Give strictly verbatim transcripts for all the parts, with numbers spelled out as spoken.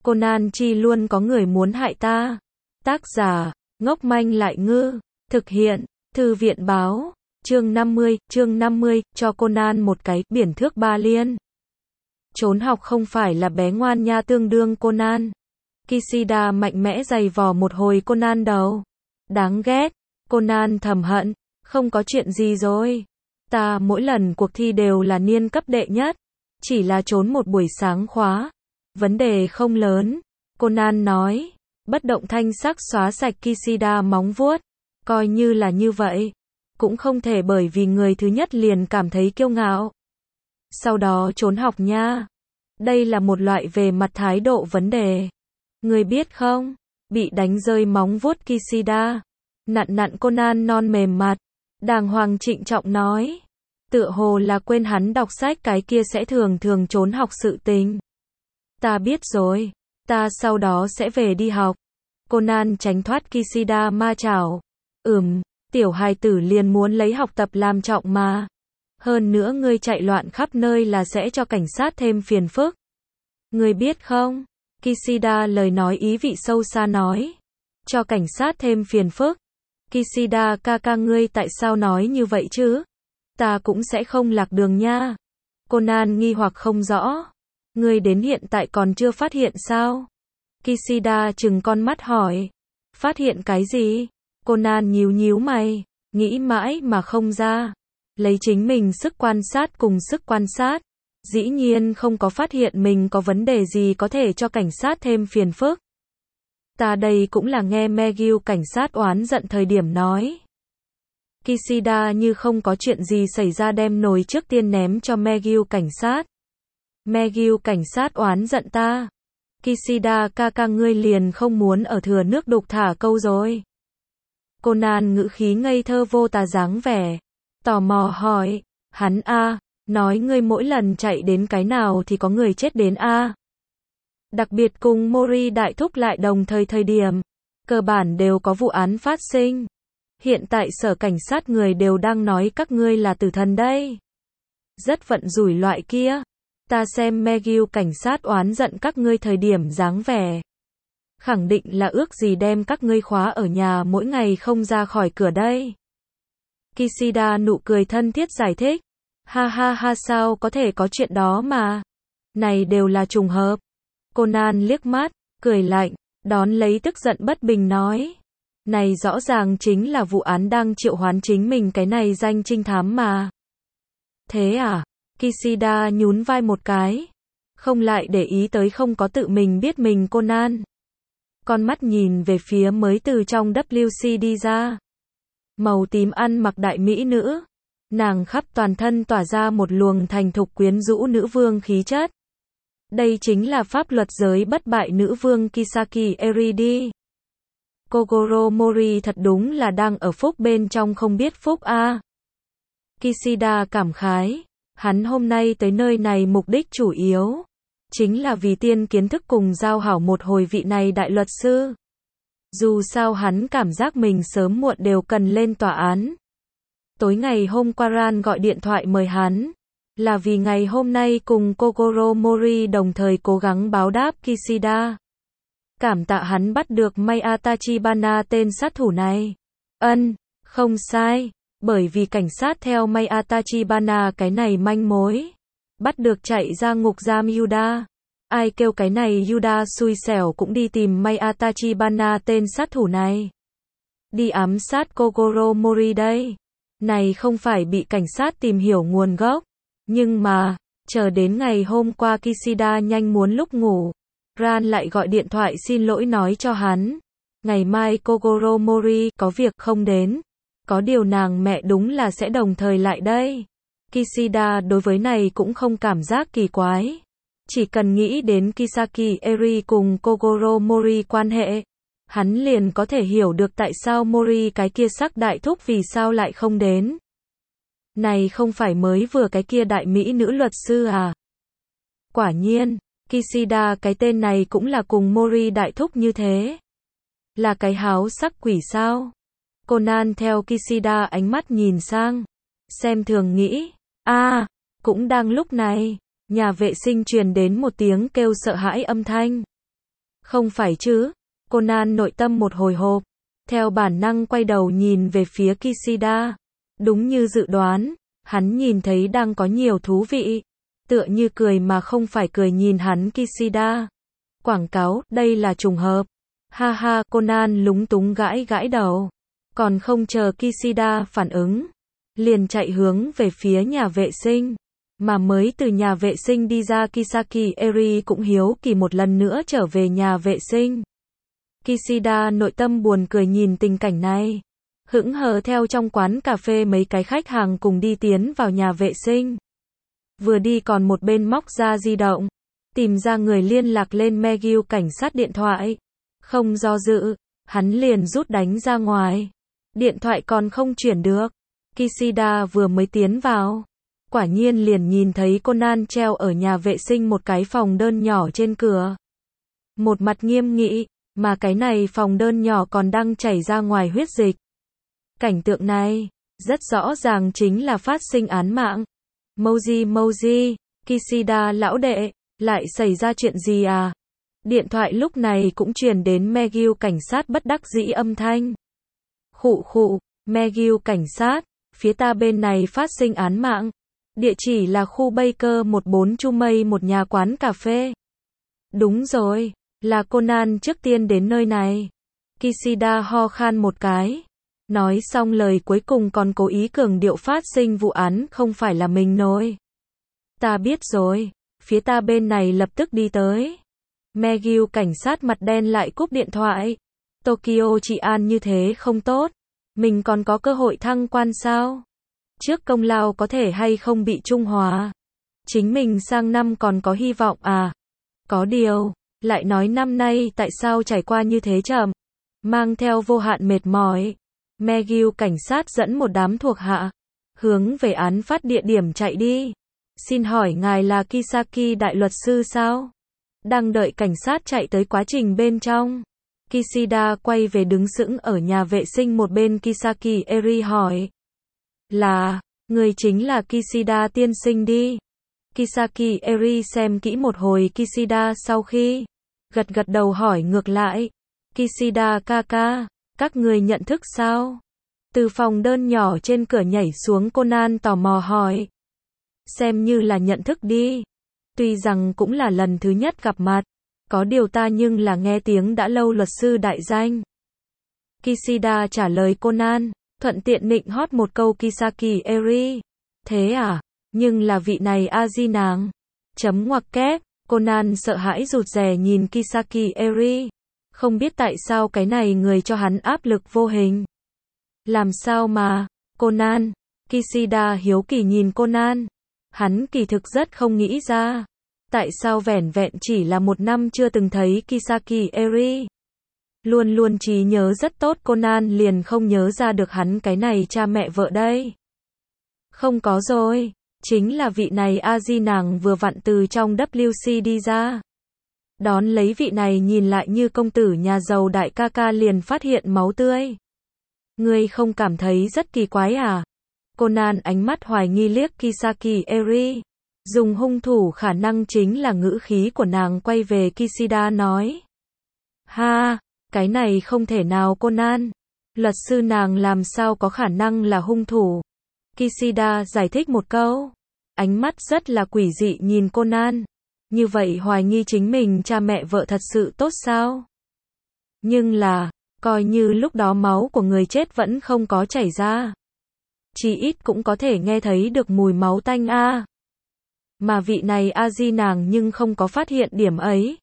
Conan chi luôn có người muốn hại ta. Tác giả, ngốc manh lại ngư. Thực hiện, Thư viện báo. Chương năm mươi, chương năm mươi, cho Conan một cái, biển thước ba liên. Trốn học không phải là bé ngoan nha tương đương Conan. Kishida mạnh mẽ giày vò một hồi Conan đầu. Đáng ghét. Conan thầm hận. Không có chuyện gì rồi. Ta mỗi lần cuộc thi đều là niên cấp đệ nhất. Chỉ là trốn một buổi sáng khóa. Vấn đề không lớn. Conan nói. Bất động thanh sắc xóa sạch Kishida móng vuốt. Coi như là như vậy. Cũng không thể bởi vì người thứ nhất liền cảm thấy kiêu ngạo. Sau đó trốn học nha. Đây là một loại về mặt thái độ vấn đề. Người biết không? Bị đánh rơi móng vuốt Kishida. Nặn nặn Conan non mềm mặt. Đàng hoàng trịnh trọng nói. Tựa hồ là quên hắn đọc sách cái kia sẽ thường thường trốn học sự tình. Ta biết rồi. Ta sau đó sẽ về đi học. Conan tránh thoát Kishida ma chảo. Ừm, tiểu hài tử liền muốn lấy học tập làm trọng mà. Hơn nữa ngươi chạy loạn khắp nơi là sẽ cho cảnh sát thêm phiền phức. Ngươi biết không? Kishida lời nói ý vị sâu xa nói. Cho cảnh sát thêm phiền phức. Kishida ca ca ngươi tại sao nói như vậy chứ? Ta cũng sẽ không lạc đường nha. Conan nghi hoặc không rõ. Ngươi đến hiện tại còn chưa phát hiện sao? Kishida trừng con mắt hỏi. Phát hiện cái gì? Conan nhíu nhíu mày, nghĩ mãi mà không ra. Lấy chính mình sức quan sát cùng sức quan sát. Dĩ nhiên không có phát hiện mình có vấn đề gì có thể cho cảnh sát thêm phiền phức. Ta đây cũng là nghe Megil cảnh sát oán giận thời điểm nói. Kishida như không có chuyện gì xảy ra đem nồi trước tiên ném cho Megil cảnh sát. Megil cảnh sát oán giận ta. Kishida ca ca ngươi liền không muốn ở thừa nước đục thả câu rồi. Conan ngữ khí ngây thơ vô tà dáng vẻ. Tò mò hỏi. Hắn a, nói ngươi mỗi lần chạy đến cái nào thì có người chết đến a. Đặc biệt cùng Mori đại thúc lại đồng thời thời điểm. Cơ bản đều có vụ án phát sinh. Hiện tại sở cảnh sát người đều đang nói các ngươi là tử thần đây. Rất vận rủi loại kia. Ta xem Megil cảnh sát oán giận các ngươi thời điểm dáng vẻ. Khẳng định là ước gì đem các ngươi khóa ở nhà mỗi ngày không ra khỏi cửa đây. Kishida nụ cười thân thiết giải thích. Ha ha ha sao có thể có chuyện đó mà. Này đều là trùng hợp. Conan liếc mắt, cười lạnh, đón lấy tức giận bất bình nói. Này rõ ràng chính là vụ án đang triệu hoán chính mình cái này danh trinh thám mà. Thế à? Kishida nhún vai một cái. Không lại để ý tới không có tự mình biết mình Conan. Con mắt nhìn về phía mới từ trong vê kép xê đi ra. Màu tím ăn mặc đại mỹ nữ. Nàng khắp toàn thân tỏa ra một luồng thành thục quyến rũ nữ vương khí chất. Đây chính là pháp luật giới bất bại nữ vương Kisaki Eridi. Kogoro Mori thật đúng là đang ở phúc bên trong không biết phúc a. À. Kishida cảm khái. Hắn hôm nay tới nơi này mục đích chủ yếu. Chính là vì tiên kiến thức cùng giao hảo một hồi vị này đại luật sư. Dù sao hắn cảm giác mình sớm muộn đều cần lên tòa án. Tối ngày hôm qua Ran gọi điện thoại mời hắn. Là vì ngày hôm nay cùng Kogoro Mori đồng thời cố gắng báo đáp Kishida. Cảm tạ hắn bắt được Maya Tachibana tên sát thủ này. Ân, không sai. Bởi vì cảnh sát theo Maya Tachibana cái này manh mối. Bắt được chạy ra ngục giam Yuda. Ai kêu cái này Yuda xui xẻo cũng đi tìm Maya Tachibana tên sát thủ này. Đi ám sát Kogoro Mori đây. Này không phải bị cảnh sát tìm hiểu nguồn gốc. Nhưng mà, chờ đến ngày hôm qua Kishida nhanh muốn lúc ngủ. Ran lại gọi điện thoại xin lỗi nói cho hắn. Ngày mai Kogoro Mori có việc không đến. Có điều nàng mẹ đúng là sẽ đồng thời lại đây. Kishida đối với này cũng không cảm giác kỳ quái. Chỉ cần nghĩ đến Kisaki Eri cùng Kogoro Mori quan hệ. Hắn liền có thể hiểu được tại sao Mori cái kia sắc đại thúc vì sao lại không đến. Này không phải mới vừa cái kia đại mỹ nữ luật sư à? Quả nhiên, Kishida cái tên này cũng là cùng Mori đại thúc như thế. Là cái háo sắc quỷ sao? Conan theo Kishida ánh mắt nhìn sang. Xem thường nghĩ. a à, cũng đang lúc này. Nhà vệ sinh truyền đến một tiếng kêu sợ hãi âm thanh. Không phải chứ? Conan nội tâm một hồi hộp, theo bản năng quay đầu nhìn về phía Kishida. Đúng như dự đoán, hắn nhìn thấy đang có nhiều thú vị. Tựa như cười mà không phải cười nhìn hắn Kishida. Quảng cáo, đây là trùng hợp. Ha ha, Conan lúng túng gãi gãi đầu. Còn không chờ Kishida phản ứng, liền chạy hướng về phía nhà vệ sinh. Mà mới từ nhà vệ sinh đi ra Kisaki Eri cũng hiếu kỳ một lần nữa trở về nhà vệ sinh. Kishida nội tâm buồn cười nhìn tình cảnh này. Hững hờ theo trong quán cà phê mấy cái khách hàng cùng đi tiến vào nhà vệ sinh. Vừa đi còn một bên móc ra di động, tìm ra người liên lạc lên Megil cảnh sát điện thoại. Không do dự, hắn liền rút đánh ra ngoài. Điện thoại còn không chuyển được. Kishida vừa mới tiến vào, quả nhiên liền nhìn thấy Conan treo ở nhà vệ sinh một cái phòng đơn nhỏ trên cửa. Một mặt nghiêm nghị, mà cái này phòng đơn nhỏ còn đang chảy ra ngoài huyết dịch. Cảnh tượng này, rất rõ ràng chính là phát sinh án mạng. Moji Moji, Kishida lão đệ, lại xảy ra chuyện gì à? Điện thoại lúc này cũng truyền đến Megil cảnh sát bất đắc dĩ âm thanh. Khụ khụ, Megil cảnh sát, phía ta bên này phát sinh án mạng. Địa chỉ là khu Baker mười bốn Chu Mây, một nhà quán cà phê. Đúng rồi, là Conan trước tiên đến nơi này. Kishida ho khan một cái. Nói xong lời cuối cùng còn cố ý cường điệu phát sinh vụ án không phải là mình nổi. Ta biết rồi, phía ta bên này lập tức đi tới. Megil cảnh sát mặt đen lại cúp điện thoại. Tokyo trị an như thế không tốt. Mình còn có cơ hội thăng quan sao? Trước công lao có thể hay không bị trung hòa? Chính mình sang năm còn có hy vọng à? Có điều, lại nói năm nay tại sao trải qua như thế chậm? Mang theo vô hạn mệt mỏi. Megil cảnh sát dẫn một đám thuộc hạ, hướng về án phát địa điểm chạy đi. Xin hỏi ngài là Kisaki đại luật sư sao? Đang đợi cảnh sát chạy tới quá trình bên trong. Kishida quay về đứng sững ở nhà vệ sinh một bên Kisaki Eri hỏi. Là, người chính là Kishida tiên sinh đi. Kisaki Eri xem kỹ một hồi Kishida sau khi gật gật đầu hỏi ngược lại. Kishida kaka, các người nhận thức sao? Từ phòng đơn nhỏ trên cửa nhảy xuống Conan tò mò hỏi. Xem như là nhận thức đi. Tuy rằng cũng là lần thứ nhất gặp mặt. Có điều ta nhưng là nghe tiếng đã lâu luật sư đại danh. Kishida trả lời Conan, thuận tiện nịnh hót một câu Kisaki Eri. Thế à? Nhưng là vị này a di nàng. Chấm ngoặc kép, Conan sợ hãi rụt rè nhìn Kisaki Eri. Không biết tại sao cái này người cho hắn áp lực vô hình. Làm sao mà, Conan? Kishida hiếu kỳ nhìn Conan. Hắn kỳ thực rất không nghĩ ra. Tại sao vẻn vẹn chỉ là một năm chưa từng thấy Kisaki Eri? Luôn luôn trí nhớ rất tốt Conan liền không nhớ ra được hắn cái này cha mẹ vợ đây. Không có rồi, chính là vị này a di nàng vừa vặn từ trong W C đi ra. Đón lấy vị này nhìn lại như công tử nhà giàu đại ca ca liền phát hiện máu tươi. Ngươi không cảm thấy rất kỳ quái à? Conan ánh mắt hoài nghi liếc Kisaki Eri. Dùng hung thủ khả năng chính là ngữ khí của nàng quay về Kishida nói. Ha, cái này không thể nào Conan. Luật sư nàng làm sao có khả năng là hung thủ? Kishida giải thích một câu. Ánh mắt rất là quỷ dị nhìn Conan. Như vậy hoài nghi chính mình cha mẹ vợ thật sự tốt sao? Nhưng là, coi như lúc đó máu của người chết vẫn không có chảy ra. Chỉ ít cũng có thể nghe thấy được mùi máu tanh a. À. Mà vị này a di nàng nhưng không có phát hiện điểm ấy.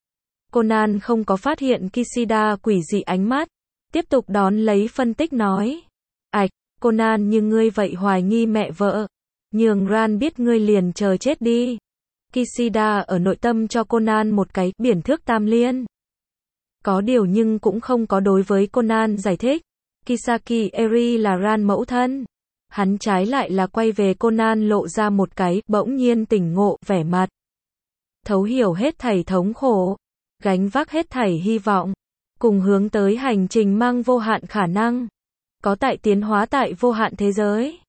Conan không có phát hiện Kishida quỷ dị ánh mắt. Tiếp tục đón lấy phân tích nói. Ảch, Conan như ngươi vậy hoài nghi mẹ vợ. Nhường Ran biết ngươi liền chờ chết đi. Kishida ở nội tâm cho Conan một cái biển thước tam liên. Có điều nhưng cũng không có đối với Conan giải thích. Kisaki Eri là Ran mẫu thân. Hắn trái lại là quay về Conan lộ ra một cái bỗng nhiên tỉnh ngộ vẻ mặt. Thấu hiểu hết thảy thống khổ. Gánh vác hết thảy hy vọng. Cùng hướng tới hành trình mang vô hạn khả năng. Có tại tiến hóa tại vô hạn thế giới.